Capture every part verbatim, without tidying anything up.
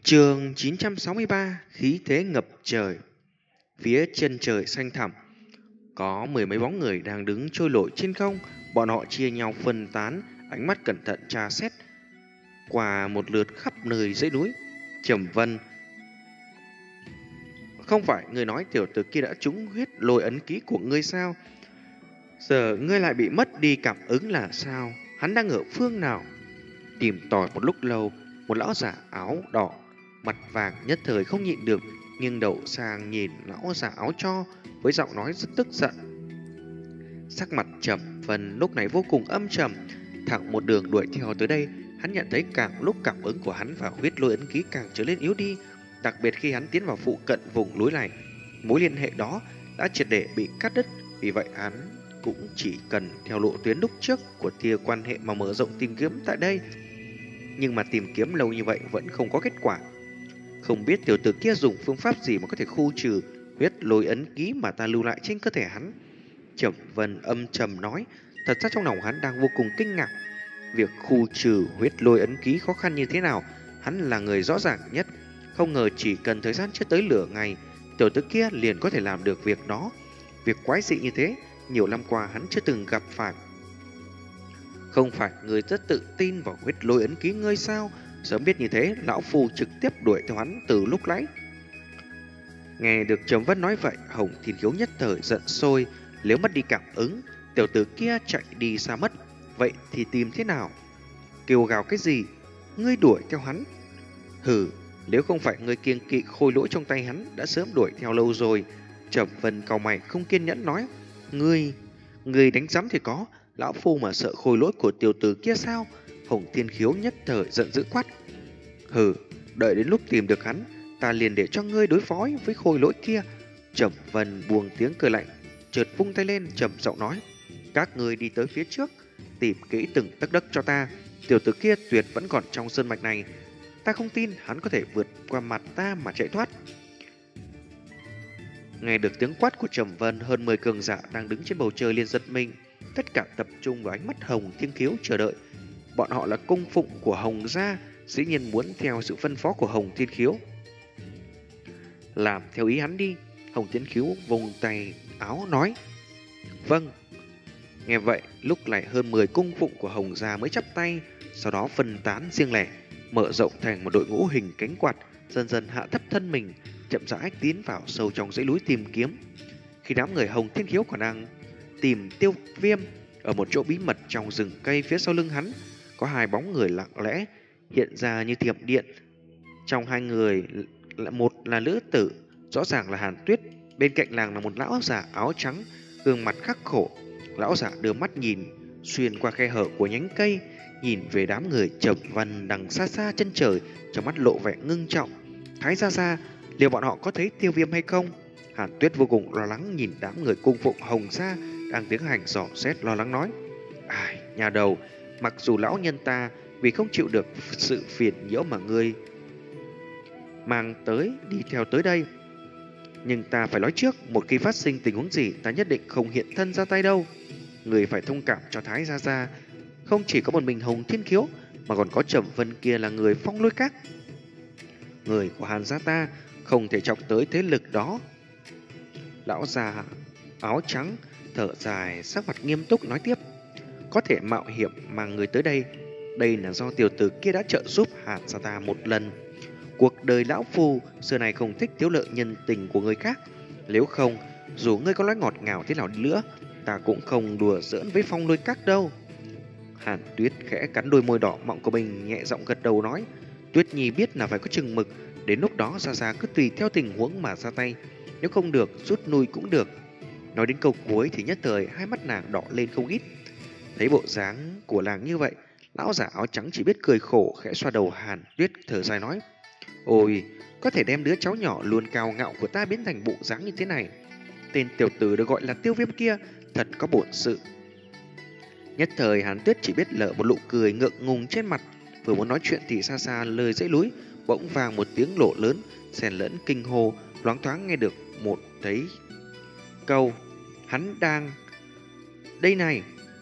Chương chín trăm sáu mươi ba, khí thế ngập trời. Phía chân trời xanh thẳm, có mười mấy bóng người đang đứng trôi nổi trên không. Bọn họ chia nhau phân tán, ánh mắt cẩn thận tra xét qua một lượt khắp nơi dãy núi. Trầm Vân, không phải người nói tiểu tử kia đã trúng huyết lôi ấn ký của ngươi sao? Giờ ngươi lại bị mất đi cảm ứng là sao? Hắn đang ở phương nào? Tìm tòi một lúc lâu, một lão giả áo đỏ mặt vàng nhất thời không nhịn được, nhưng đầu sang nhìn lão giả áo cho với giọng nói rất tức giận. Sắc mặt Trầm Vân lúc này vô cùng âm trầm, thẳng một đường đuổi theo tới đây. Hắn nhận thấy càng lúc cảm ứng của hắn và huyết lôi ấn ký càng trở nên yếu đi, đặc biệt khi hắn tiến vào phụ cận vùng núi này, mối liên hệ đó đã triệt để bị cắt đứt. Vì vậy hắn cũng chỉ cần theo lộ tuyến lúc trước của tia quan hệ mà mở rộng tìm kiếm tại đây. Nhưng mà tìm kiếm lâu như vậy vẫn không có kết quả. Không biết tiểu tử kia dùng phương pháp gì mà có thể khu trừ huyết lôi ấn ký mà ta lưu lại trên cơ thể hắn. Trầm Vân âm trầm nói. Thật ra trong lòng hắn đang vô cùng kinh ngạc. Việc khu trừ huyết lôi ấn ký khó khăn như thế nào, hắn là người rõ ràng nhất. Không ngờ chỉ cần thời gian chưa tới nửa ngày, tiểu tử kia liền có thể làm được việc đó. Việc quái dị như thế, nhiều năm qua hắn chưa từng gặp phải. Không phải người rất tự tin vào huyết lôi ấn ký ngươi sao? Sớm biết như thế, lão phu trực tiếp đuổi theo hắn từ lúc nãy. Nghe được Trầm Vân nói vậy, Hồng Thiên Khiếu nhất thời giận sôi. Nếu mất đi cảm ứng, tiểu tử kia chạy đi xa mất, vậy thì tìm thế nào? Kêu gào cái gì? Ngươi đuổi theo hắn? Hừ, nếu không phải ngươi kiêng kỵ khôi lỗi trong tay hắn, đã sớm đuổi theo lâu rồi. Trầm Vân cau mày không kiên nhẫn nói. Ngươi, ngươi đánh rắm thì có, lão phu mà sợ khôi lỗi của tiểu tử kia sao? Hồng Thiên Khiếu nhất thời giận dữ quát. Hừ, đợi đến lúc tìm được hắn, ta liền để cho ngươi đối phó với khôi lỗi kia. Trầm Vân buông tiếng cười lạnh, chợt vung tay lên trầm giọng nói. Các ngươi đi tới phía trước, tìm kỹ từng tấc đất cho ta. Tiểu tử kia tuyệt vẫn còn trong sơn mạch này, ta không tin hắn có thể vượt qua mặt ta mà chạy thoát. Nghe được tiếng quát của Trầm Vân, hơn mười cường giả đang đứng trên bầu trời liền giật mình, tất cả tập trung vào ánh mắt Hồng Thiên Khiếu chờ đợi. Bọn họ là cung phụng của Hồng gia, dĩ nhiên muốn theo sự phân phó của Hồng Thiên Khiếu. Làm theo ý hắn đi. Hồng Thiên Khiếu vùng tay áo nói. Vâng. Nghe vậy, lúc này hơn mười cung phụng của Hồng gia mới chắp tay, sau đó phân tán riêng lẻ, mở rộng thành một đội ngũ hình cánh quạt, dần dần hạ thấp thân mình, chậm rãi tiến vào sâu trong dãy núi tìm kiếm. Khi đám người Hồng Thiên Khiếu còn đang tìm Tiêu Viêm ở một chỗ bí mật trong rừng cây phía sau lưng hắn, có hai bóng người lặng lẽ hiện ra như thiểm điện. Trong hai người, một là nữ tử, rõ ràng là Hàn Tuyết, bên cạnh nàng là một lão giả áo trắng, gương mặt khắc khổ. Lão giả đưa mắt nhìn xuyên qua khe hở của nhánh cây, nhìn về đám người Trầm Vân đằng xa xa chân trời, trong mắt lộ vẻ ngưng trọng. Thái gia gia, liệu bọn họ có thấy Tiêu Viêm hay không? Hàn Tuyết vô cùng lo lắng nhìn đám người cung phụng Hồng gia đang tiến hành dò xét, lo lắng nói. Ai, nhà đầu, mặc dù lão nhân ta vì không chịu được sự phiền nhiễu mà ngươi mang tới đi theo tới đây, nhưng ta phải nói trước, một khi phát sinh tình huống gì, ta nhất định không hiện thân ra tay đâu. Người phải thông cảm cho Thái gia gia, không chỉ có một mình Hồng Thiên Khiếu, mà còn có Trầm Vân kia là người Phong Lôi Các. Người của Hàn gia ta không thể chọc tới thế lực đó. Lão già áo trắng thở dài, sắc mặt nghiêm túc nói tiếp. Có thể mạo hiểm mang người tới đây, đây là do tiểu tử kia đã trợ giúp Hàn gia ta một lần. Cuộc đời lão phu xưa này không thích thiếu lợi nhân tình của người khác. Nếu không, dù ngươi có nói ngọt ngào thế nào đi nữa, ta cũng không đùa giỡn với Phong Lôi Các đâu. Hàn Tuyết khẽ cắn đôi môi đỏ mọng của mình, nhẹ giọng gật đầu nói. Tuyết Nhi biết là phải có chừng mực, đến lúc đó ra ra cứ tùy theo tình huống mà ra tay, nếu không được rút lui cũng được. Nói đến câu cuối thì nhất thời hai mắt nàng đỏ lên không ít. Thấy bộ dáng của nàng như vậy, lão giả áo trắng chỉ biết cười khổ, khẽ xoa đầu Hàn Tuyết thở dài nói. Ôi, có thể đem đứa cháu nhỏ luôn cao ngạo của ta biến thành bộ dáng như thế này. Tên tiểu tử được gọi là Tiêu Viêm kia thật có bổn sự. Nhất thời Hàn Tuyết chỉ biết lở một nụ cười ngượng ngùng trên mặt. Vừa muốn nói chuyện thì xa xa lời dãy núi bỗng vang một tiếng nổ lớn, xen lẫn kinh hô, loáng thoáng nghe được một thấy câu hắn đang đây này.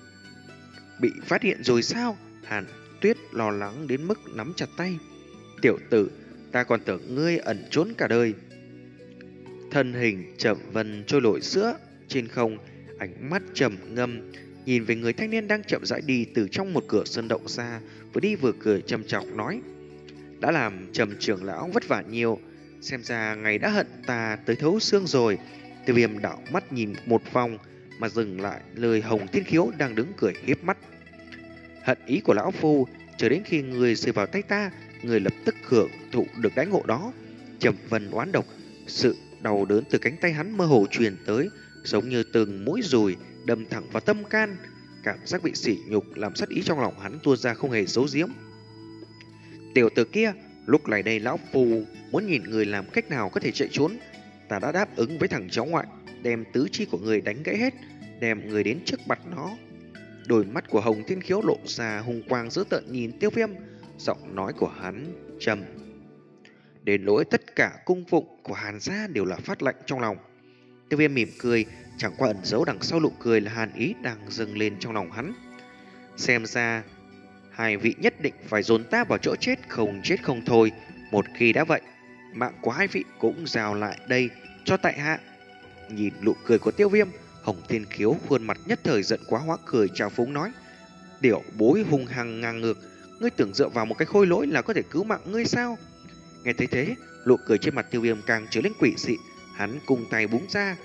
Bị phát hiện rồi sao? Hàn Tuyết lo lắng đến mức nắm chặt tay. Tiểu tử, ta còn tưởng ngươi ẩn trốn cả đời. Thân hình Trầm Vân trôi nổi giữa trên không, ánh mắt trầm ngâm nhìn về người thanh niên đang chậm rãi đi từ trong một cửa sơn động ra, vừa đi vừa cười trầm trọng nói: đã làm Trầm trưởng lão vất vả nhiều, xem ra ngày đã hận ta tới thấu xương rồi. Tiêu Viêm đảo mắt nhìn một vòng mà dừng lại lời Hồng Thiên Khiếu đang đứng cười hiếp mắt. Hận ý của lão phu, chờ đến khi người rơi vào tay ta, người lập tức hưởng thụ được đãi ngộ đó. Trầm Vân oán độc, sự đau đớn từ cánh tay hắn mơ hồ truyền tới, giống như từng mũi dùi đâm thẳng vào tâm can. Cảm giác bị sỉ nhục làm sát ý trong lòng hắn tuôn ra không hề giấu giếm. Tiểu tử kia, lúc này đây lão phu muốn nhìn người làm cách nào có thể chạy trốn. Ta đã đáp ứng với thằng cháu ngoại, đem tứ chi của người đánh gãy hết, đem người đến trước mặt nó. Đôi mắt của Hồng Thiên Khiếu lộ ra hung quang dữ tợn nhìn Tiêu Viêm, giọng nói của hắn trầm đến nỗi tất cả cung phụng của Hàn gia đều là phát lạnh trong lòng. Tiêu Viêm mỉm cười, chẳng qua ẩn giấu đằng sau nụ cười là hàn ý đang dâng lên trong lòng hắn. Xem ra hai vị nhất định phải dồn ta vào chỗ chết, không chết không thôi. Một khi đã vậy, mạng của hai vị cũng giao lại đây cho tại hạ. Nhìn nụ cười của Tiêu Viêm, Hồng Thiên Khiếu khuôn mặt nhất thời giận quá hóa cười trào phúng nói: tiểu bối hung hăng ngang ngược, ngươi tưởng dựa vào một cái khôi lỗi là có thể cứu mạng ngươi sao? Nghe thấy thế, nụ cười trên mặt Tiêu Viêm càng trở lên quỷ dị. Hắn cùng tay búng ra,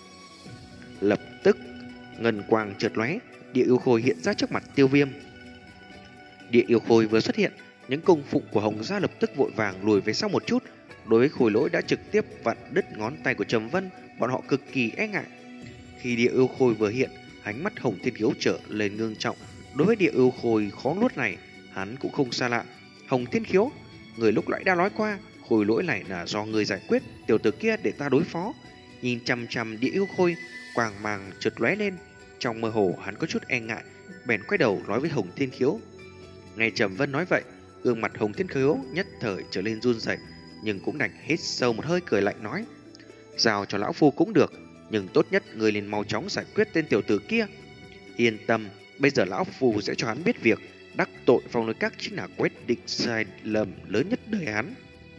lập tức ngân quang chợt lóe, địa yêu khôi hiện ra trước mặt Tiêu Viêm. Địa yêu khôi vừa xuất hiện, những cung phụng của Hồng gia lập tức vội vàng lùi về sau một chút. Đối với khôi lỗi đã trực tiếp vặn đứt ngón tay của Trầm Vân, bọn họ cực kỳ e ngại. Khi địa yêu khôi vừa hiện, ánh mắt Hồng Thiên Khiếu trở lên ngưng trọng. Đối với địa yêu khôi khó nuốt này, hắn cũng không xa lạ. Hồng Thiên Khiếu, người lúc nãy đã nói qua, khôi lỗi này là do người giải quyết, tiểu tử kia để ta đối phó. Nhìn chằm chằm địa yêu khôi, quang mang chợt lóe lên. Trong mơ hồ hắn có chút e ngại, bèn quay đầu nói với Hồng Thiên Khiếu. Nghe Trầm Vân nói vậy, gương mặt Hồng Thiên Khiếu nhất thời trở lên run rẩy, nhưng cũng đành hít sâu một hơi cười lạnh nói: giao cho lão phu cũng được, nhưng tốt nhất người liền mau chóng giải quyết tên tiểu tử kia. Yên tâm, bây giờ lão phu sẽ cho hắn biết việc đắc tội Phong Lôi Các chính là quyết định sai lầm lớn nhất đời hắn.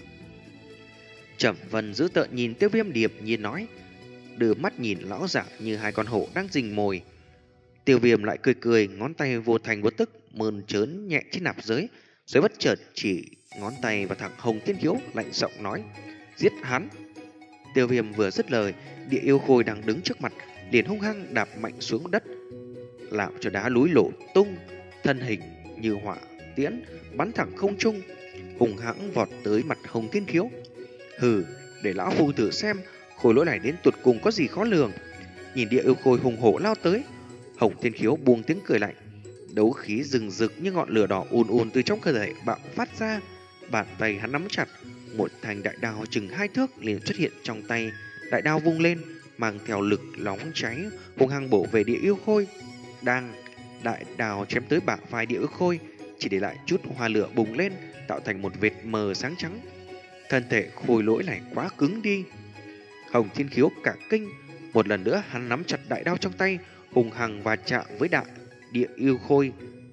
Trầm Vân giữ tợn nhìn Tiêu Viêm điệp nhiên nói, đưa mắt nhìn lão giả như hai con hổ đang rình mồi. Tiêu Viêm lại cười cười, ngón tay vô thành vô tức mơn trớn nhẹ trên nạp giới, rồi bất chợt chỉ ngón tay vào thẳng Hồng Thiên Khiếu, lạnh giọng nói: giết hắn. Tiêu Viêm vừa dứt lời, địa yêu khôi đang đứng trước mặt liền hung hăng đạp mạnh xuống đất, làm cho đá núi nổ tung, thân hình như hỏa tiễn bắn thẳng không trung, hùng hãng vọt tới mặt Hồng Thiên Khiếu. Hừ, để lão phu thử xem khối lỗi này đến tuột cùng có gì khó lường. Nhìn địa yêu khôi hùng hổ lao tới, Hồng Thiên Khiếu buông tiếng cười lạnh, đấu khí rừng rực như ngọn lửa đỏ ùn ùn từ trong cơ thể bạo phát ra. Bàn tay hắn nắm chặt một thanh đại đao chừng hai thước liền xuất hiện trong tay. Đại đao vung lên, mang theo lực nóng cháy, hung hăng bổ về địa yêu khôi. Đang đại đao chém tới bả vai địa yêu khôi, chỉ để lại chút hoa lửa bùng lên, tạo thành một vệt mờ sáng trắng. Thân thể khôi lỗi này quá cứng đi. Hồng Thiên Khiếu cả kinh, một lần nữa hắn nắm chặt đại đao trong tay, hùng hăng và chạm với đại địa yêu khôi.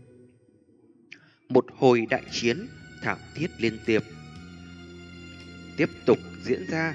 Một hồi đại chiến thảm thiết liên tiếp tiếp tục diễn ra.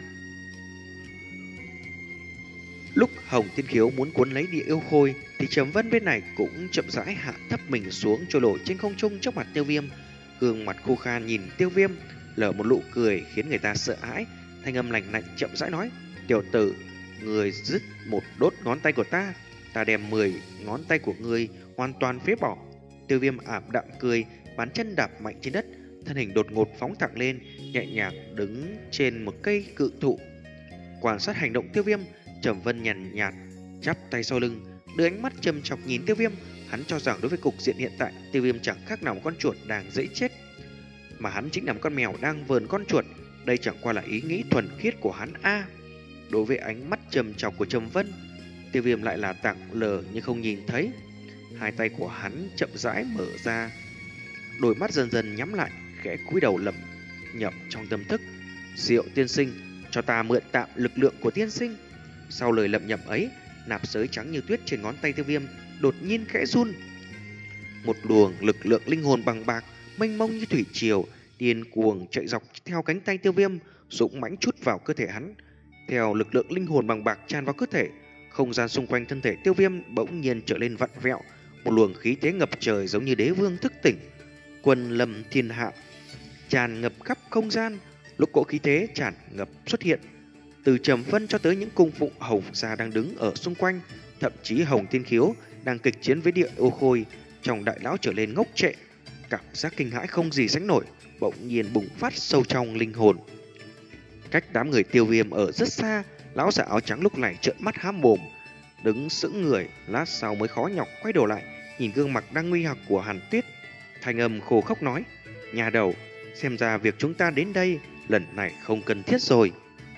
Lúc Hồng Thiên Khiếu muốn cuốn lấy địa yêu khôi thì Trầm Vân bên này cũng chậm rãi hạ thấp mình xuống, trôi nổi trên không trung trước mặt Tiêu Viêm. Gương mặt khô khan nhìn Tiêu Viêm, lở một nụ cười khiến người ta sợ hãi. Thanh âm lạnh lạnh chậm rãi nói: tiểu tử, người dứt một đốt ngón tay của ta, ta đem mười ngón tay của người hoàn toàn phế bỏ. Tiêu Viêm ảm đạm cười, bàn chân đạp mạnh trên đất, thân hình đột ngột phóng thẳng lên, nhẹ nhàng đứng trên một cây cự thụ. Quan sát hành động Tiêu Viêm, Trầm Vân nhàn nhạt chắp tay sau lưng, đưa ánh mắt châm chọc nhìn Tiêu Viêm. Hắn cho rằng đối với cục diện hiện tại, Tiêu Viêm chẳng khác nào một con chuột đang dễ chết, mà hắn chính là một con mèo đang vờn con chuột. Đây chẳng qua là ý nghĩ thuần khiết của hắn a. À, đối với ánh mắt trầm chọc của Trầm Vân, Tiêu Viêm lại là tặng lờ như không nhìn thấy. Hai tay của hắn chậm rãi mở ra, đôi mắt dần dần nhắm lại, khẽ cúi đầu lẩm nhẩm trong tâm thức: Diệu tiên sinh, cho ta mượn tạm lực lượng của tiên sinh. Sau lời lẩm nhẩm ấy, nạp giới trắng như tuyết trên ngón tay Tiêu Viêm đột nhiên khẽ run. Một luồng lực lượng linh hồn bằng bạc mênh mông như thủy triều điên cuồng chạy dọc theo cánh tay Tiêu Viêm, dũng mãnh chút vào cơ thể hắn. Theo lực lượng linh hồn bằng bạc tràn vào cơ thể, không gian xung quanh thân thể Tiêu Viêm bỗng nhiên trở lên vặn vẹo, một luồng khí thế ngập trời giống như đế vương thức tỉnh, quân lâm thiên hạ, tràn ngập khắp không gian. Lúc cỗ khí thế tràn ngập xuất hiện, từ Trầm Vân cho tới những cung phụng Hồng gia đang đứng ở xung quanh, thậm chí Hồng Thiên Khiếu đang kịch chiến với Địa Ô Khôi, trong đại lão trở lên ngốc trệ, cảm giác kinh hãi không gì sánh nổi bỗng nhiên bùng phát sâu trong linh hồn. Cách đám người Tiêu Viêm ở rất xa, lão già áo trắng lúc này trợn mắt há mồm, đứng sững người, lát sau mới khó nhọc quay đầu lại, nhìn gương mặt đang nguy hoặc của Hàn Tuyết, thanh âm khô khốc nói: "Nhà đầu, xem ra việc chúng ta đến đây lần này không cần thiết rồi."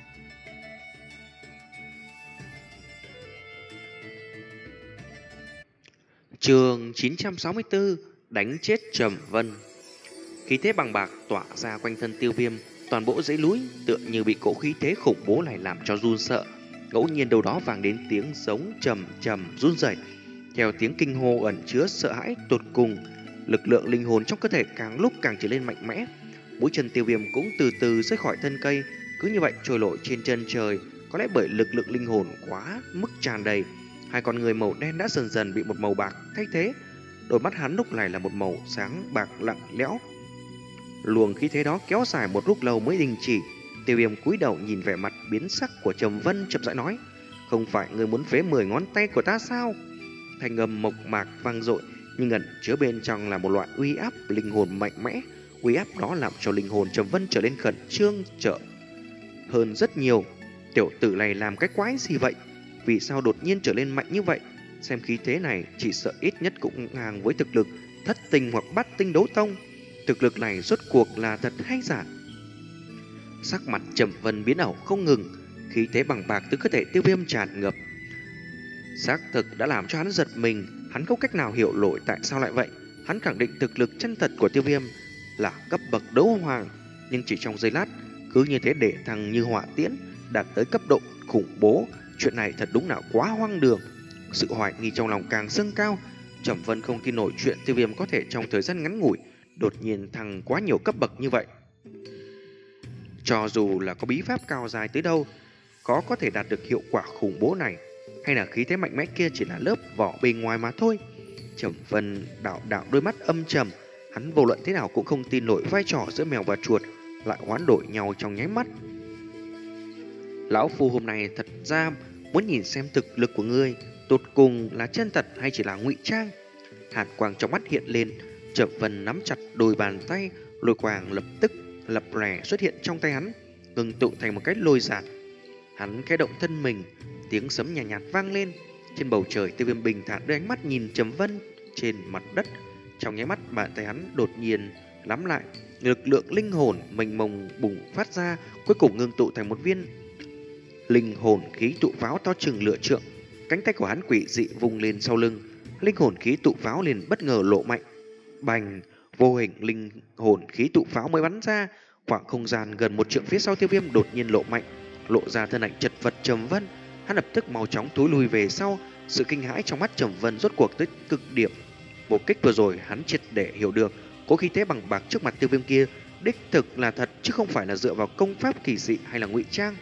Chương chín trăm sáu mươi tư: Đánh chết Trầm Vân. Khí thế bằng bạc tỏa ra quanh thân Tiêu Viêm, toàn bộ dãy núi tựa như bị cỗ khí thế khủng bố này làm cho run sợ. Ngẫu nhiên đâu đó vang đến tiếng giống trầm trầm run rẩy, theo tiếng kinh hô ẩn chứa sợ hãi tột cùng. Lực lượng linh hồn trong cơ thể càng lúc càng trở lên mạnh mẽ. Mũi chân Tiêu Viêm cũng từ từ rơi khỏi thân cây, cứ như vậy trôi nổi trên chân trời. Có lẽ bởi lực lượng linh hồn quá mức tràn đầy, hai con người màu đen đã dần dần bị một màu bạc thay thế. Đôi mắt hắn lúc này là một màu sáng bạc lặng lẽo. Luồng khí thế đó kéo dài một lúc lâu mới đình chỉ. Tiêu Viêm cúi đầu nhìn vẻ mặt biến sắc của Trầm Vân, chậm rãi nói: "Không phải người muốn phế mười ngón tay của ta sao?" Thanh âm mộc mạc vang dội, nhưng ẩn chứa bên trong là một loại uy áp linh hồn mạnh mẽ. Uy áp đó làm cho linh hồn Trầm Vân trở nên khẩn trương trở hơn rất nhiều. Tiểu tử này làm cái quái gì vậy? Vì sao đột nhiên trở lên mạnh như vậy? Xem khí thế này chỉ sợ ít nhất cũng ngang với thực lực thất tinh hoặc bát tinh đấu tông. Thực lực này rốt cuộc là thật hay giả? Sắc mặt Trầm Vân biến ảo không ngừng, khí thế bằng bạc từ cơ thể Tiêu Viêm tràn ngập. Xác thực đã làm cho hắn giật mình, hắn không cách nào hiểu nổi tại sao lại vậy. Hắn khẳng định thực lực chân thật của Tiêu Viêm là cấp bậc đấu hoàng, nhưng chỉ trong giây lát cứ như thế để thằng như hỏa tiễn đạt tới cấp độ khủng bố. Chuyện này thật đúng là quá hoang đường. Sự hoài nghi trong lòng càng dâng cao. Trầm Vân không tin nổi chuyện Tiêu Viêm có thể trong thời gian ngắn ngủi đột nhiên thăng quá nhiều cấp bậc như vậy. Cho dù là có bí pháp cao dài tới đâu, có có thể đạt được hiệu quả khủng bố này, hay là khí thế mạnh mẽ kia chỉ là lớp vỏ bề ngoài mà thôi. Trầm Vân đảo đảo đôi mắt âm trầm, hắn vô luận thế nào cũng không tin nổi vai trò giữa mèo và chuột lại hoán đổi nhau trong nháy mắt. Lão Phu hôm nay thật ra muốn nhìn xem thực lực của ngươi tột cùng là chân thật hay chỉ là ngụy trang. Hàn quang trong mắt hiện lên, Trầm Vân nắm chặt đôi bàn tay, lôi quang lập tức lập lòe xuất hiện trong tay hắn, ngừng tụ thành một cái lôi giản. Hắn khẽ động thân mình, tiếng sấm nhàn nhạt, nhạt vang lên. Trên bầu trời, Tiêu Viêm bình thản đưa ánh mắt nhìn Trầm Vân trên mặt đất. Trong nháy mắt, bàn tay hắn đột nhiên nắm lại, lực lượng linh hồn mênh mông bùng phát ra, cuối cùng ngưng tụ thành một viên linh hồn khí tụ pháo to chừng lửa trượng. Cánh tay của hắn quỷ dị vùng lên sau lưng, linh hồn khí tụ pháo liền bất ngờ lộ mạnh. Bành, vô hình linh hồn khí tụ pháo mới bắn ra, khoảng không gian gần một trượng phía sau Tiêu Viêm đột nhiên lộ mạnh, lộ ra thân ảnh chật vật Trầm Vân. Hắn lập tức mau chóng thối lùi về sau, sự kinh hãi trong mắt Trầm Vân rốt cuộc tới cực điểm. Một kích vừa rồi hắn triệt để hiểu được, có khí thế bằng bạc trước mặt Tiêu Viêm kia đích thực là thật chứ không phải là dựa vào công pháp kỳ dị hay là ngụy trang.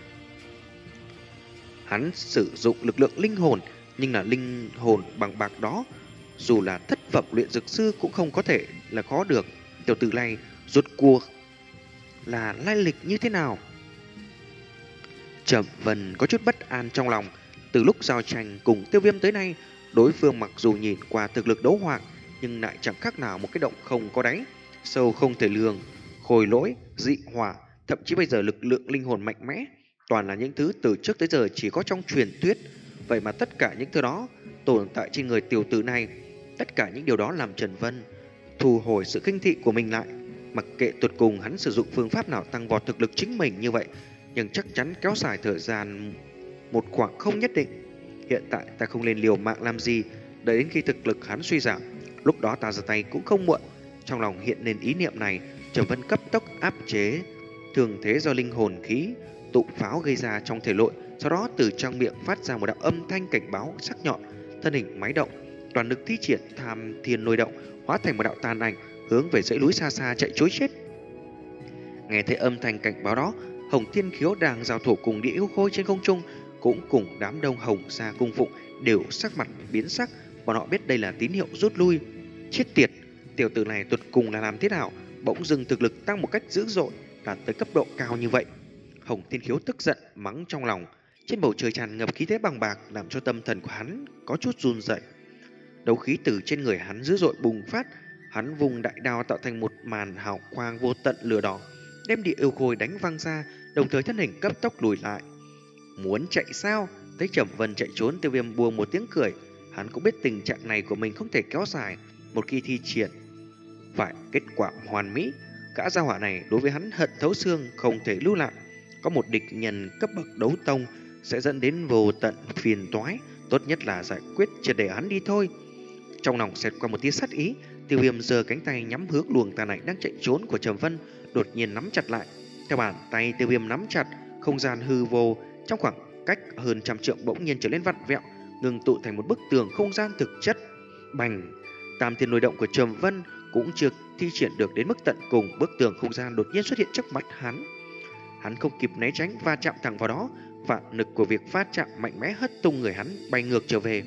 Hắn sử dụng lực lượng linh hồn, nhưng là linh hồn bằng bạc đó, dù là thất phẩm luyện dược sư cũng không có thể là có được. Tiểu tử này rốt cuộc là lai lịch như thế nào? Trầm Vân có chút bất an trong lòng. Từ lúc giao tranh cùng Tiêu Viêm tới nay, đối phương mặc dù nhìn qua thực lực đấu hoàng, nhưng lại chẳng khác nào một cái động không có đáy, sâu không thể lường. Khôi lỗi, dị hỏa, thậm chí bây giờ lực lượng linh hồn mạnh mẽ, toàn là những thứ từ trước tới giờ chỉ có trong truyền thuyết. Vậy mà tất cả những thứ đó tồn tại trên người tiểu tử này. Tất cả những điều đó làm Trầm Vân thu hồi sự khinh thị của mình lại. Mặc kệ tuyệt cùng hắn sử dụng phương pháp nào tăng vọt thực lực chính mình như vậy, nhưng chắc chắn kéo dài thời gian một khoảng không nhất định. Hiện tại ta không nên liều mạng làm gì, đợi đến khi thực lực hắn suy giảm, lúc đó ta ra tay cũng không muộn. Trong lòng hiện lên ý niệm này, Trầm Vân cấp tốc áp chế thường thế do linh hồn khí tụ pháo gây ra trong thể nội, sau đó từ trong miệng phát ra một đạo âm thanh cảnh báo sắc nhọn, thân hình máy động, toàn lực thi triển Tham Thiên Lôi Động, hóa thành một đạo tàn ảnh hướng về dãy núi xa xa chạy trối chết. Nghe thấy âm thanh cảnh báo đó, Hồng Thiên Khiếu đang giao thủ cùng Địa Yêu Khôi trên không trung cũng cùng đám đông Hồng gia cung phụng đều sắc mặt biến sắc. Bọn họ biết đây là tín hiệu rút lui. Chết tiệt, tiểu tử này tuyệt cùng là làm thế nào bỗng dưng thực lực tăng một cách dữ dội, đạt tới cấp độ cao như vậy. Hồng Thiên Khiếu tức giận mắng trong lòng. Trên bầu trời tràn ngập khí thế bằng bạc, làm cho tâm thần của hắn có chút run rẩy. Đấu khí từ trên người hắn dữ dội bùng phát, hắn vùng đại đao tạo thành một màn hào quang vô tận lửa đỏ, đem Địa Yêu Khôi đánh văng ra, đồng thời thân hình cấp tốc lùi lại. Muốn chạy sao? Thấy Trầm Vân chạy trốn, Tiêu Viêm buông một tiếng cười. Hắn cũng biết tình trạng này của mình không thể kéo dài, một khi thi triển phải kết quả hoàn mỹ. Cả gia hỏa này đối với hắn hận thấu xương, không thể lưu lại. Có một địch nhân cấp bậc đấu tông sẽ dẫn đến vô tận phiền toái, tốt nhất là giải quyết triệt để hắn đi thôi. Trong lòng xẹt qua một tia sát ý, Tiêu Viêm giơ cánh tay nhắm hướng luồng tà này đang chạy trốn của Trầm Vân, đột nhiên nắm chặt lại. Theo bàn tay Tiêu Viêm nắm chặt, không gian hư vô trong khoảng cách hơn trăm trượng bỗng nhiên trở lên vặn vẹo, ngưng tụ thành một bức tường không gian thực chất. Bành! Tam thiên lôi động của Trầm Vân cũng chưa thi triển được đến mức tận cùng, bức tường không gian đột nhiên xuất hiện trước mặt hắn. Hắn không kịp né tránh và chạm thẳng vào đó, vạn lực của việc phát chạm mạnh mẽ hất tung người hắn bay ngược trở về.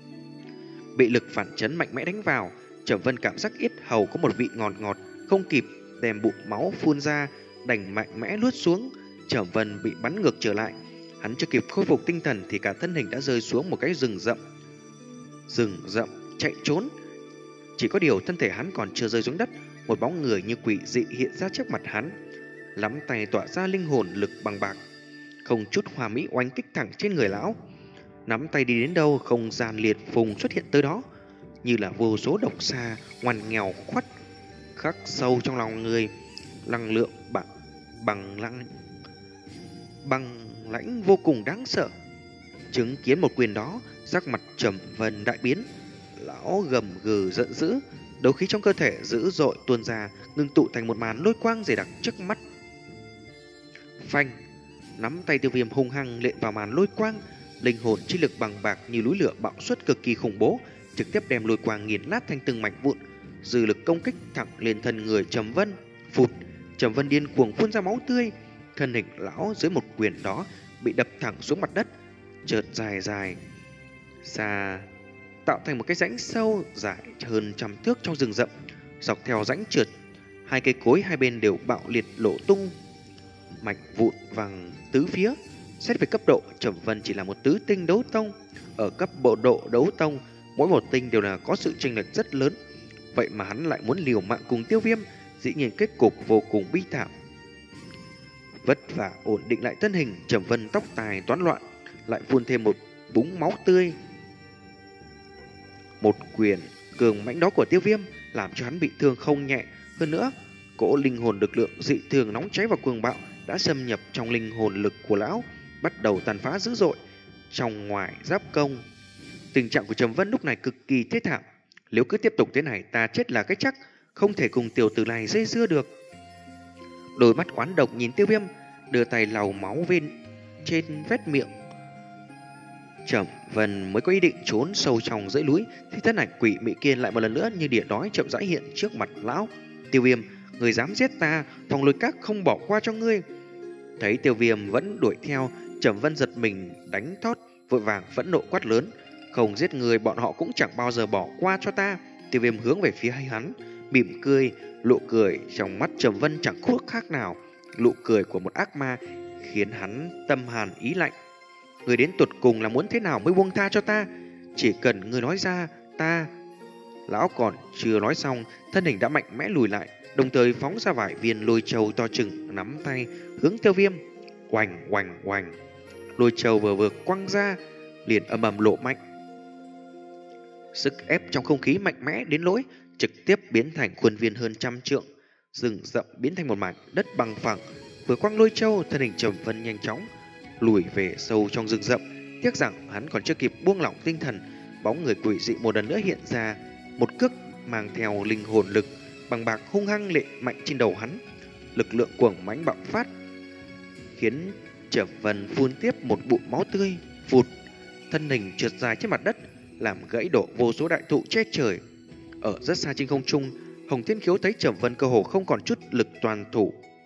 Bị lực phản chấn mạnh mẽ đánh vào, Trầm Vân cảm giác yết hầu có một vị ngọt ngọt, không kịp đem bụng máu phun ra, đành mạnh mẽ luốt xuống. Trầm Vân bị bắn ngược trở lại, hắn chưa kịp khôi phục tinh thần thì cả thân hình đã rơi xuống một cái rừng rậm. Rừng rậm chạy trốn. Chỉ có điều thân thể hắn còn chưa rơi xuống đất, một bóng người như quỷ dị hiện ra trước mặt hắn, nắm tay tỏa ra linh hồn lực bằng bạc, không chút hòa mỹ oanh kích thẳng trên người lão. Nắm tay đi đến đâu, không gian liệt phùng xuất hiện tới đó, như là vô số độc xa ngoằn nghèo khuất khắc sâu trong lòng người. Năng lượng bằng bằng lăng bằng lãnh vô cùng đáng sợ. Chứng kiến một quyền đó, sắc mặt Trầm Vân đại biến, lão gầm gừ giận dữ, đấu khí trong cơ thể dữ dội tuôn ra, ngưng tụ thành một màn lôi quang dày đặc trước mắt. Phanh! Nắm tay Tiêu Viêm hung hăng lệ vào màn lôi quang, linh hồn chi lực bằng bạc như núi lửa bạo xuất cực kỳ khủng bố, trực tiếp đem lôi quang nghiền nát thành từng mảnh vụn, dư lực công kích thẳng lên thân người Trầm Vân. Phụt! Trầm Vân điên cuồng phun ra máu tươi, thân hình lão dưới một quyền đó bị đập thẳng xuống mặt đất, chợt dài dài xa tạo thành một cái rãnh sâu dài hơn trăm thước trong rừng rậm. Dọc theo rãnh trượt, hai cây cối hai bên đều bạo liệt lộ tung, mạch vụn vàng tứ phía. Xét về cấp độ, Trầm Vân chỉ là một tứ tinh đấu tông. Ở cấp bộ độ đấu tông, mỗi một tinh đều là có sự chênh lệch rất lớn. Vậy mà hắn lại muốn liều mạng cùng Tiêu Viêm, dĩ nhiên kết cục vô cùng bi thảm. Vất vả ổn định lại thân hình, Trầm Vân tóc tai toán loạn, lại phun thêm một búng máu tươi. Một quyền cường mãnh đó của Tiêu Viêm làm cho hắn bị thương không nhẹ. Hơn nữa, cỗ linh hồn lực lượng dị thường nóng cháy và cuồng bạo đã xâm nhập trong linh hồn lực của lão, bắt đầu tàn phá dữ dội trong ngoài giáp công. Tình trạng của Trầm Vân lúc này cực kỳ thê thảm. Nếu cứ tiếp tục thế này, ta chết là cái chắc, không thể cùng tiểu tử này dây dưa được. Đôi mắt oán độc nhìn Tiêu Viêm, đưa tay lau máu bên trên vết miệng. Trầm Vân mới có ý định trốn sâu trong dãy núi thì thân ảnh quỷ mị kia lại một lần nữa như đỉa đói chậm rãi hiện trước mặt lão. Tiêu Viêm, người dám giết ta, Phong Lôi Các không bỏ qua cho ngươi. Thấy Tiêu Viêm vẫn đuổi theo, Trầm Vân giật mình đánh thót, vội vàng phẫn nộ quát lớn: không giết người bọn họ cũng chẳng bao giờ bỏ qua cho ta. Tiêu Viêm hướng về phía hắn, mỉm cười, nụ cười trong mắt Trầm Vân chẳng khuất khác nào, nụ cười của một ác ma khiến hắn tâm hàn ý lạnh. Người đến tột cùng là muốn thế nào mới buông tha cho ta? Chỉ cần ngươi nói ra, ta... Lão còn chưa nói xong, thân hình đã mạnh mẽ lùi lại, đồng thời phóng ra vài viên lôi châu to chừng nắm tay hướng Tiêu Viêm. Oành oành oành, lôi châu vừa vừa quăng ra liền ầm ầm lộ mạnh, sức ép trong không khí mạnh mẽ đến nỗi trực tiếp biến thành khuôn viên hơn trăm trượng, rừng rậm biến thành một mảnh đất bằng phẳng. Vừa quăng lôi châu, thân hình Trầm Vân nhanh chóng lùi về sâu trong rừng rậm. Tiếc rằng hắn còn chưa kịp buông lỏng tinh thần, bóng người quỷ dị một lần nữa hiện ra, một cước mang theo linh hồn lực bằng bạc hung hăng lệ mạnh trên đầu hắn. Lực lượng cuồng mãnh bạo phát khiến Trầm Vân phun tiếp một bụi máu tươi. Phụt, thân hình trượt dài trên mặt đất, làm gãy đổ vô số đại thụ che trời. Ở rất xa trên không trung, Hồng Thiên Khiếu thấy Trầm Vân cơ hồ không còn chút lực toàn thủ,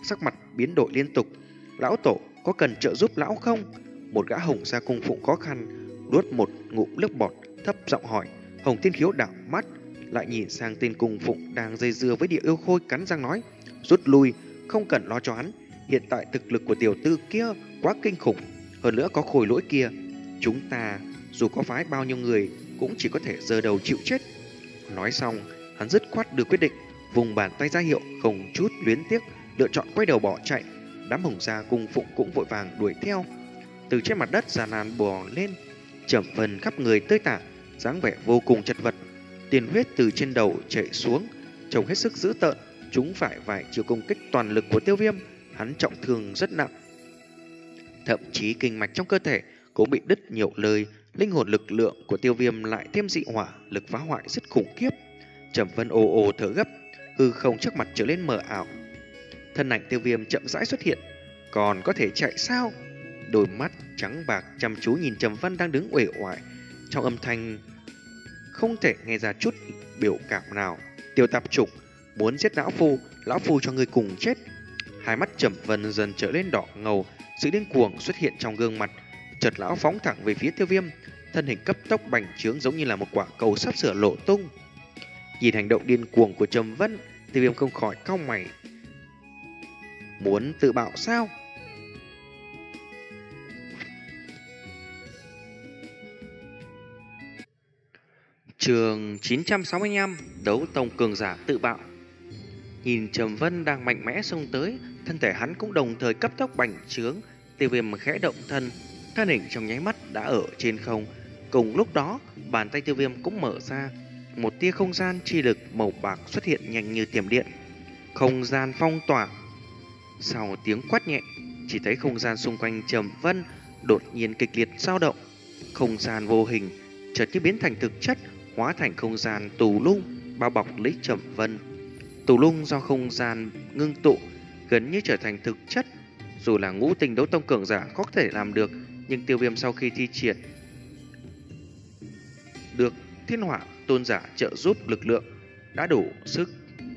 sắc mặt biến đổi liên tục. Lão tổ có cần trợ giúp lão không? Một gã hồng gia cung phụng khó khăn nuốt một ngụm nước bọt, thấp giọng hỏi. Hồng Thiên Khiếu đảo mắt lại nhìn sang tên cung phụng đang dây dưa với Địa Yêu Khôi, cắn răng nói: rút lui, không cần lo cho hắn. Hiện tại thực lực của tiểu tư kia quá kinh khủng, hơn nữa có khôi lỗi kia, chúng ta dù có phái bao nhiêu người cũng chỉ có thể giơ đầu chịu chết. Nói xong, hắn dứt khoát đưa quyết định, vùng bàn tay ra hiệu, không chút luyến tiếc, lựa chọn quay đầu bỏ chạy. Đám hồng gia cung phụng cũng vội vàng đuổi theo. Từ trên mặt đất gian nan bò lên, Trầm Vân khắp người tơi tả, dáng vẻ vô cùng chật vật, tiền huyết từ trên đầu chảy xuống, trông hết sức dữ tợn. Chúng phải vài chiêu công kích toàn lực của Tiêu Viêm, hắn trọng thương rất nặng, thậm chí kinh mạch trong cơ thể cũng bị đứt nhiều lời. Linh hồn lực lượng của Tiêu Viêm lại thêm dị hỏa, lực phá hoại rất khủng khiếp. Trầm Vân ồ ồ thở gấp, hư không trước mặt trở lên mờ ảo. Thân ảnh Tiêu Viêm chậm rãi xuất hiện. Còn có thể chạy sao? Đôi mắt trắng bạc chăm chú nhìn Trầm Vân đang đứng uể oải, trong âm thanh không thể nghe ra chút biểu cảm nào. Tiêu tạp chủng, muốn giết lão phu, lão phu cho ngươi cùng chết. Hai mắt Trầm Vân dần trở lên đỏ ngầu, sự điên cuồng xuất hiện trong gương mặt. Chợt lão phóng thẳng về phía Tiêu Viêm, thân hình cấp tốc bành trướng giống như là một quả cầu sắp sửa nổ tung. Nhìn hành động điên cuồng của Trầm Vân, Tiêu Viêm không khỏi cau mày. Muốn tự bạo sao? Chương chín trăm sáu mươi lăm, đấu tông cường giả tự bạo. Nhìn Trầm Vân đang mạnh mẽ xông tới, thân thể hắn cũng đồng thời cấp tốc bành trướng. Tiêu Viêm khẽ động thân, thân hình trong nháy mắt đã ở trên không. Cùng lúc đó, bàn tay Tiêu Viêm cũng mở ra, một tia không gian chi lực màu bạc xuất hiện nhanh như tiềm điện. Không gian phong tỏa. Sau tiếng quát nhẹ, chỉ thấy không gian xung quanh Trầm Vân đột nhiên kịch liệt dao động. Không gian vô hình chợt như biến thành thực chất, hóa thành không gian tù lung bao bọc lấy Trầm Vân. Tù lung do không gian ngưng tụ gần như trở thành thực chất. Dù là ngũ tình đấu tông cường giả có thể làm được, nhưng Tiêu Viêm sau khi thi triển được thiên hỏa tôn giả trợ giúp lực lượng đã đủ sức.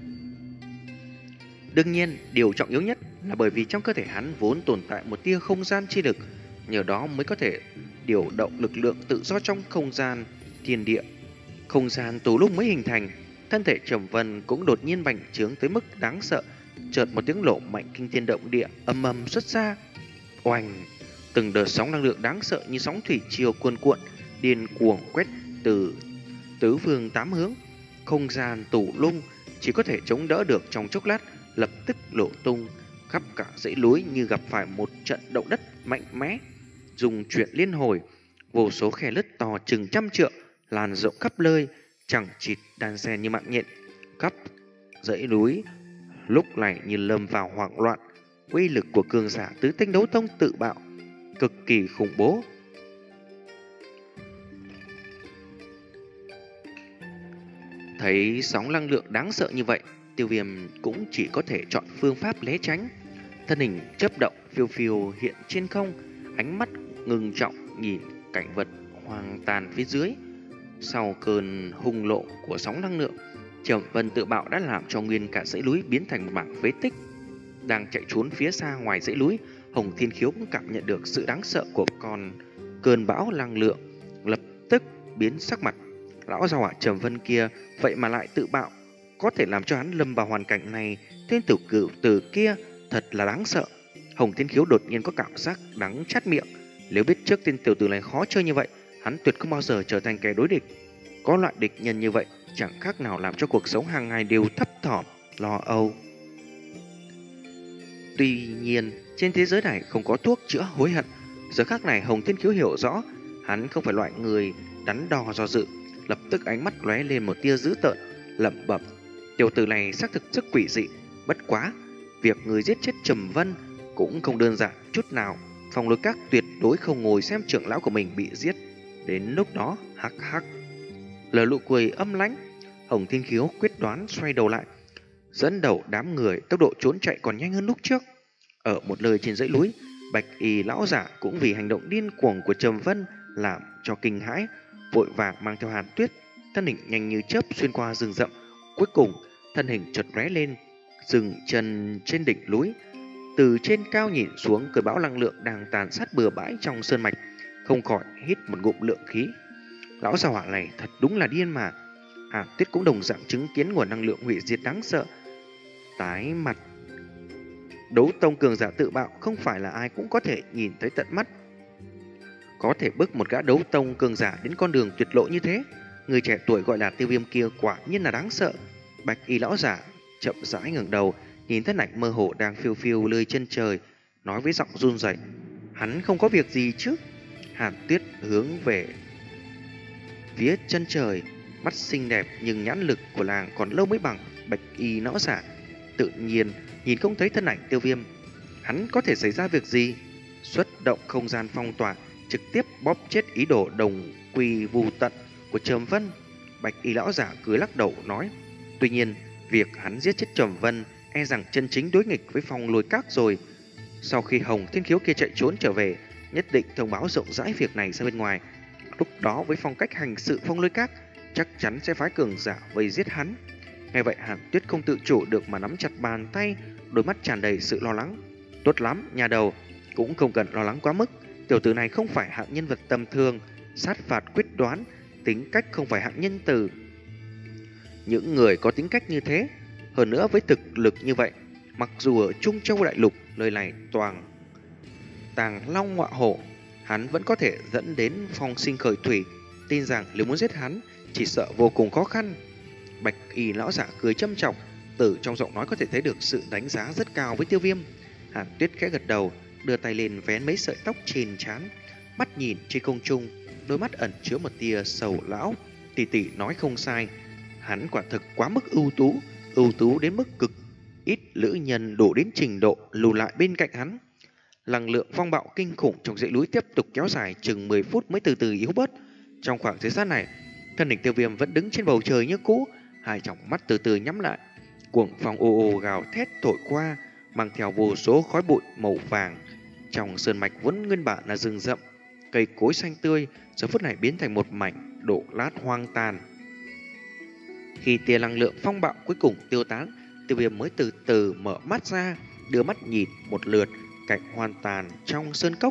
Đương nhiên, điều trọng yếu nhất là bởi vì trong cơ thể hắn vốn tồn tại một tia không gian chi lực, nhờ đó mới có thể điều động lực lượng tự do trong không gian thiên địa. Không gian tù lung mới hình thành, thân thể Trầm Vân cũng đột nhiên bành trướng tới mức đáng sợ. Chợt một tiếng nổ mạnh kinh thiên động địa âm ầm xuất ra. Oanh! Từng đợt sóng năng lượng đáng sợ như sóng thủy triều cuồn cuộn, điên cuồng quét từ tứ phương tám hướng. Không gian tù lung chỉ có thể chống đỡ được trong chốc lát, lập tức nổ tung. Khắp cả dãy núi như gặp phải một trận động đất mạnh mẽ, dùng chuyển liên hồi. Vô số khe lứt to chừng trăm trượng lan rộng khắp nơi, chẳng chịt đan xen như mạng nhện. Khắp dãy núi lúc này như lâm vào hoảng loạn. Uy lực của cường giả tứ tinh đấu tông tự bạo cực kỳ khủng bố. Thấy sóng năng lượng đáng sợ như vậy, Tiêu Viêm cũng chỉ có thể chọn phương pháp né tránh. Thân hình chớp động phiêu phiêu hiện trên không, ánh mắt ngưng trọng nhìn cảnh vật hoang tàn phía dưới. Sau cơn hung lộ của sóng năng lượng, Trầm Vân tự bạo đã làm cho nguyên cả dãy núi biến thành một mảng phế tích. Đang chạy trốn phía xa ngoài dãy núi, Hồng Thiên Khiếu cũng cảm nhận được sự đáng sợ của con cơn bão năng lượng, lập tức biến sắc mặt. Lão già hỏa Trầm Vân kia vậy mà lại tự bạo, có thể làm cho hắn lâm vào hoàn cảnh này. Tên tiểu cửu tử kia thật là đáng sợ. Hồng Thiên Khiếu đột nhiên có cảm giác đắng chát miệng. Nếu biết trước tên tiểu tử này khó chơi như vậy, hắn tuyệt không bao giờ trở thành kẻ đối địch. Có loại địch nhân như vậy chẳng khác nào làm cho cuộc sống hàng ngày đều thấp thỏm, lo âu. Tuy nhiên, trên thế giới này không có thuốc chữa hối hận. Giờ khắc này Hồng Thiên Khiếu hiểu rõ, hắn không phải loại người đắn đo do dự. Lập tức ánh mắt lóe lên một tia dữ tợn, lẩm bẩm: tiểu tử này xác thực rất quỷ dị. Bất quá, việc người giết chết Trầm Vân cũng không đơn giản chút nào. Phòng lôi các tuyệt đối không ngồi xem trưởng lão của mình bị giết. Đến lúc đó, hắc hắc. Lờ nụ cười âm lãnh, Hồng Thiên Khiếu quyết đoán xoay đầu lại, dẫn đầu đám người tốc độ trốn chạy còn nhanh hơn lúc trước. Ở một nơi trên dãy núi, Bạch Y lão giả cũng vì hành động điên cuồng của Trầm Vân làm cho kinh hãi, vội vàng mang theo Hàn Tuyết, thân hình nhanh như chớp xuyên qua rừng rậm. Cuối cùng, thân hình chợt lóe lên, dừng chân trên đỉnh núi. từ trên cao nhìn xuống cơn bão năng lượng đang tàn sát bừa bãi trong sơn mạch, không khỏi hít một ngụm lượng khí. Lão già hỏa này thật đúng là điên mà. Hàn Tuyết cũng đồng dạng chứng kiến nguồn năng lượng hủy diệt đáng sợ. Tái mặt đấu tông cường giả tự bạo không phải là ai cũng có thể nhìn thấy tận mắt. Có thể bước một gã đấu tông cường giả đến con đường tuyệt lộ như thế. Người trẻ tuổi gọi là Tiêu Viêm kia quả nhiên là đáng sợ. Bạch y lão giả chậm rãi ngẩng đầu, nhìn thân ảnh mơ hồ đang phiêu phiêu lơi chân trời, nói với giọng run rẩy: "Hắn không có việc gì chứ?" Hàn Tuyết hướng về phía chân trời, mắt xinh đẹp nhưng nhãn lực của làng còn lâu mới bằng bạch y lão giả, tự nhiên nhìn không thấy thân ảnh Tiêu Viêm. Hắn có thể xảy ra việc gì? Xuất động không gian phong tỏa, trực tiếp bóp chết ý đồ đồng quy vu tận của Trầm Vân. Bạch y lão giả cười lắc đầu nói: "Tuy nhiên, việc hắn giết chết Trầm Vân e rằng chân chính đối nghịch với Phong Lôi Các rồi. Sau khi Hồng Thiên Khiếu kia chạy trốn trở về, nhất định thông báo rộng rãi việc này ra bên ngoài. Lúc đó với phong cách hành sự Phong Lôi Các, chắc chắn sẽ phái cường giả vây giết hắn." Nghe vậy, Hàn Tuyết không tự chủ được mà nắm chặt bàn tay, đôi mắt tràn đầy sự lo lắng. "Tốt lắm, nhà đầu, cũng không cần lo lắng quá mức. Tiểu tử này không phải hạng nhân vật tầm thường, sát phạt quyết đoán, tính cách không phải hạng nhân từ. Những người có tính cách như thế, hơn nữa với thực lực như vậy, mặc dù ở Trung Châu Đại Lục, nơi này toàn tàng long ngọa hổ, hắn vẫn có thể dẫn đến phong sinh khởi thủy. Tin rằng nếu muốn giết hắn, chỉ sợ vô cùng khó khăn." Bạch y lão giả cười châm chọc, từ trong giọng nói có thể thấy được sự đánh giá rất cao với Tiêu Viêm. Hàn Tuyết khẽ gật đầu, đưa tay lên vén mấy sợi tóc trên trán, mắt nhìn trên không trung, đôi mắt ẩn chứa một tia sầu lão. Tỷ tỷ nói không sai, hắn quả thực quá mức ưu tú, ưu tú đến mức cực ít lữ nhân đổ đến trình độ lùi lại bên cạnh hắn. Năng lượng phong bạo kinh khủng trong dãy núi tiếp tục kéo dài chừng mười phút mới từ từ yếu bớt. Trong khoảng thời gian này, thân hình Tiêu Viêm vẫn đứng trên bầu trời như cũ, hai tròng mắt từ từ nhắm lại. Cuồng phong ồ ồ gào thét thổi qua, mang theo vô số khói bụi màu vàng. Trong sơn mạch vốn nguyên bản là rừng rậm, cây cối xanh tươi, giờ phút này biến thành một mảnh đổ lát hoang tàn. Khi tia năng lượng phong bạo cuối cùng tiêu tán, Tiêu Viêm mới từ từ mở mắt ra, đưa mắt nhìn một lượt cảnh hoang tàn trong sơn cốc.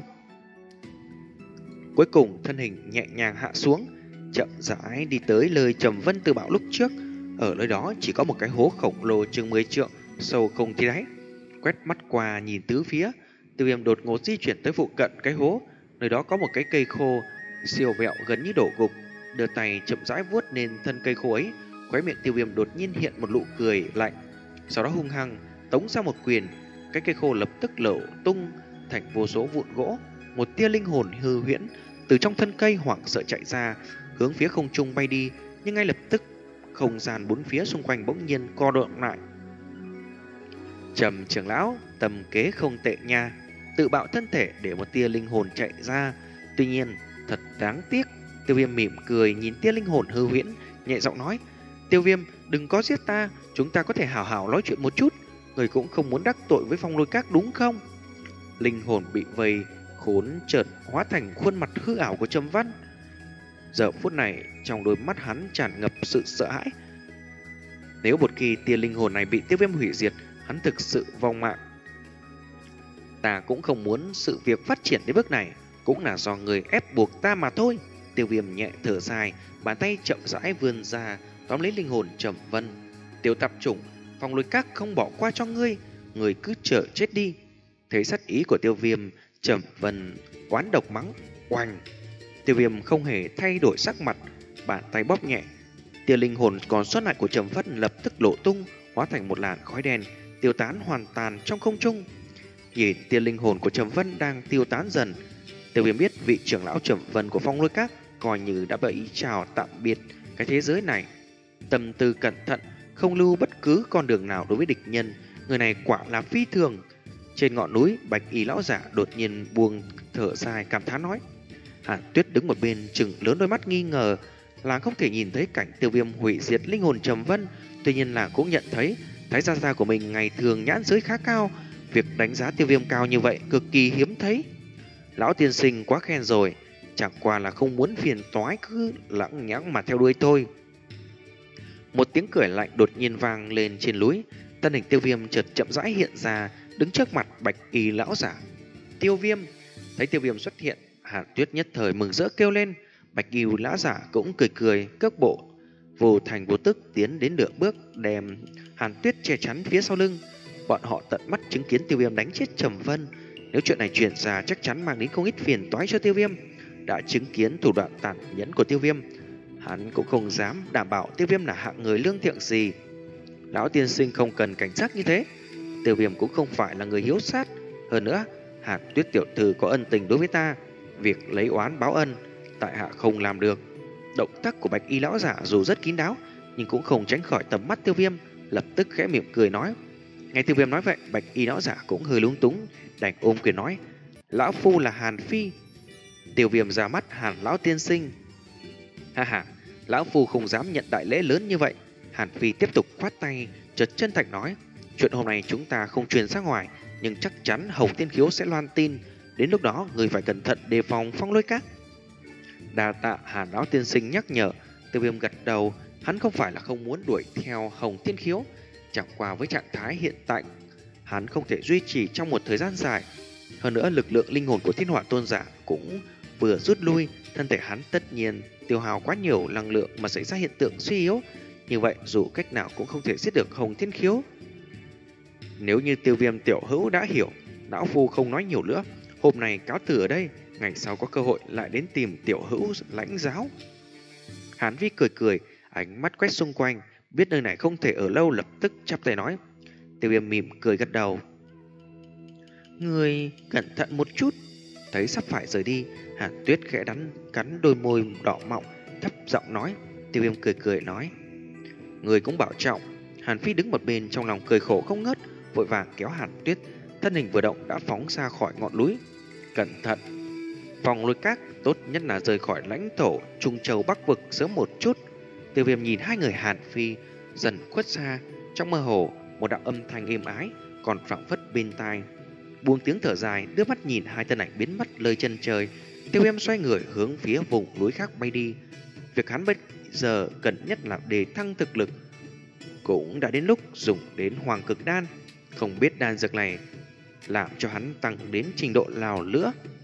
Cuối cùng thân hình nhẹ nhàng hạ xuống, chậm rãi đi tới nơi Trầm Vân tự bạo lúc trước. Ở nơi đó chỉ có một cái hố khổng lồ chừng mười trượng, sâu không thấy đáy. Quét mắt qua nhìn tứ phía, Tiêu Viêm đột ngột di chuyển tới phụ cận cái hố. Nơi đó có một cái cây khô siêu vẹo gần như đổ gục, đưa tay chậm rãi vuốt lên thân cây khô ấy. Khóe miệng Tiêu Viêm đột nhiên hiện một nụ cười lạnh, sau đó hung hăng tống ra một quyền. Cái cây khô lập tức lở tung thành vô số vụn gỗ. Một tia linh hồn hư huyễn từ trong thân cây hoảng sợ chạy ra, hướng phía không trung bay đi. Nhưng ngay lập tức không gian bốn phía xung quanh bỗng nhiên co động lại. Trầm trưởng lão, tầm kế không tệ nha, tự bạo thân thể để một tia linh hồn chạy ra. Tuy nhiên thật đáng tiếc. Tiêu Viêm mỉm cười nhìn tia linh hồn hư huyễn, nhẹ giọng nói: "Tiêu Viêm, đừng có giết ta, chúng ta có thể hào hào nói chuyện một chút. Người cũng không muốn đắc tội với Phong Lôi Các đúng không?" Linh hồn bị vây khốn chợt hóa thành khuôn mặt hư ảo của Trầm Văn. Giờ phút này trong đôi mắt hắn tràn ngập sự sợ hãi. Nếu một khi tia linh hồn này bị Tiêu Viêm hủy diệt, hắn thực sự vong mạng. Ta cũng không muốn sự việc phát triển đến bước này, cũng là do người ép buộc ta mà thôi. Tiêu Viêm nhẹ thở dài, bàn tay chậm rãi vươn ra tóm lấy linh hồn Trầm Vân. "Tiểu tạp chủng, Phong Lôi Các không bỏ qua cho ngươi, ngươi cứ chờ chết đi." Thấy sát ý của Tiêu Viêm, Trầm Vân oán độc mắng: "Oanh!" Tiêu Viêm không hề thay đổi sắc mặt, bàn tay bóp nhẹ, tia linh hồn còn sót lại của Trầm Vân lập tức lộ tung, hóa thành một làn khói đen, tiêu tán hoàn toàn trong không trung. Nhìn tia linh hồn của Trầm Vân đang tiêu tán dần, Tiêu Viêm biết vị trưởng lão Trầm Vân của Phong Lôi Các coi như đã bị chào tạm biệt cái thế giới này. Tâm tư cẩn thận, không lưu bất cứ con đường nào đối với địch nhân, người này quả là phi thường. Trên ngọn núi, Bạch y lão giả đột nhiên buông thở dài cảm thán nói. Hàn Tuyết đứng một bên trừng lớn đôi mắt nghi ngờ, là không thể nhìn thấy cảnh Tiêu Viêm hủy diệt linh hồn Trầm Vân. Tuy nhiên là cũng nhận thấy Thái gia gia của mình ngày thường nhãn giới khá cao, việc đánh giá Tiêu Viêm cao như vậy cực kỳ hiếm thấy. Lão tiên sinh quá khen rồi, chẳng qua là không muốn phiền toái cứ lẳng nhẳng mà theo đuôi tôi. Một tiếng cười lạnh đột nhiên vang lên trên núi, thân hình Tiêu Viêm chợt chậm rãi hiện ra, đứng trước mặt bạch y lão giả. Tiêu Viêm. Thấy Tiêu Viêm xuất hiện, Hàn Tuyết nhất thời mừng rỡ kêu lên. Bạch y lão giả cũng cười cười, cước bộ vô thành vô tức tiến đến nửa bước, đem Hàn Tuyết che chắn phía sau lưng. Bọn họ tận mắt chứng kiến Tiêu Viêm đánh chết Trầm Vân. Nếu chuyện này truyền ra chắc chắn mang đến không ít phiền toái cho Tiêu Viêm. Đã chứng kiến thủ đoạn tàn nhẫn của Tiêu Viêm, hắn cũng không dám đảm bảo Tiêu Viêm là hạng người lương thiện gì. Lão tiên sinh không cần cảnh giác như thế. Tiêu Viêm cũng không phải là người hiếu sát. Hơn nữa, Hàn Tuyết tiểu thư có ân tình đối với ta, việc lấy oán báo ân tại hạ không làm được. Động tác của bạch y lão giả dù rất kín đáo, nhưng cũng không tránh khỏi tầm mắt Tiêu Viêm, lập tức khẽ mỉm cười nói. Nghe Tiêu Viêm nói vậy, bạch y lão giả cũng hơi lúng túng, đành ôm quyền nói: lão phu là Hàn Phi. Tiêu Viêm ra mắt: Hàn lão tiên sinh. Ha ha, lão phu không dám nhận đại lễ lớn như vậy. Hàn Phi tiếp tục khoát tay, chợt chân thành nói: chuyện hôm nay chúng ta không truyền ra ngoài, nhưng chắc chắn Hồng Tiên Khiếu sẽ loan tin. Đến lúc đó người phải cẩn thận đề phòng phong lôi các. Đa tạ Hàn lão tiên sinh nhắc nhở. Tiêu Viêm gật đầu. Hắn không phải là không muốn đuổi theo Hồng Tiên Khiếu, chẳng qua với trạng thái hiện tại hắn không thể duy trì trong một thời gian dài. Hơn nữa lực lượng linh hồn của Thiên Hỏa Tôn giả cũng vừa rút lui, thân thể hắn tất nhiên tiêu hao quá nhiều năng lượng mà xảy ra hiện tượng suy yếu. Như vậy dù cách nào cũng không thể giết được Hồng Thiên Khiếu. Nếu như Tiêu Viêm tiểu hữu đã hiểu, lão phu không nói nhiều nữa. Hôm nay cáo từ ở đây, ngày sau có cơ hội lại đến tìm tiểu hữu lãnh giáo. Hàn Vi cười cười, ánh mắt quét xung quanh, biết nơi này không thể ở lâu, lập tức chắp tay nói. Tiêu Viêm mỉm cười gật đầu. Người cẩn thận một chút. Thấy sắp phải rời đi, Hàn Tuyết khẽ đắn cắn đôi môi đỏ mọng, thấp giọng nói. Tiêu Viêm cười cười nói: người cũng bảo trọng. Hàn Phi đứng một bên trong lòng cười khổ không ngớt, vội vàng kéo Hàn Tuyết, thân hình vừa động đã phóng ra khỏi ngọn núi. Cẩn thận, phòng lôi các tốt nhất là rời khỏi lãnh thổ Trung Châu Bắc Vực sớm một chút. Tiêu Viêm nhìn hai người Hàn Phi dần khuất xa, trong mơ hồ một đạo âm thanh êm ái còn phảng phất bên tai. Buông tiếng thở dài, đưa mắt nhìn hai thân ảnh biến mất nơi chân trời. Tiêu Viêm xoay người hướng phía vùng núi khác bay đi. Việc hắn bây giờ cần nhất là để thăng thực lực, cũng đã đến lúc dùng đến Hoàng Cực Đan. Không biết đan dược này làm cho hắn tăng đến trình độ nào nữa.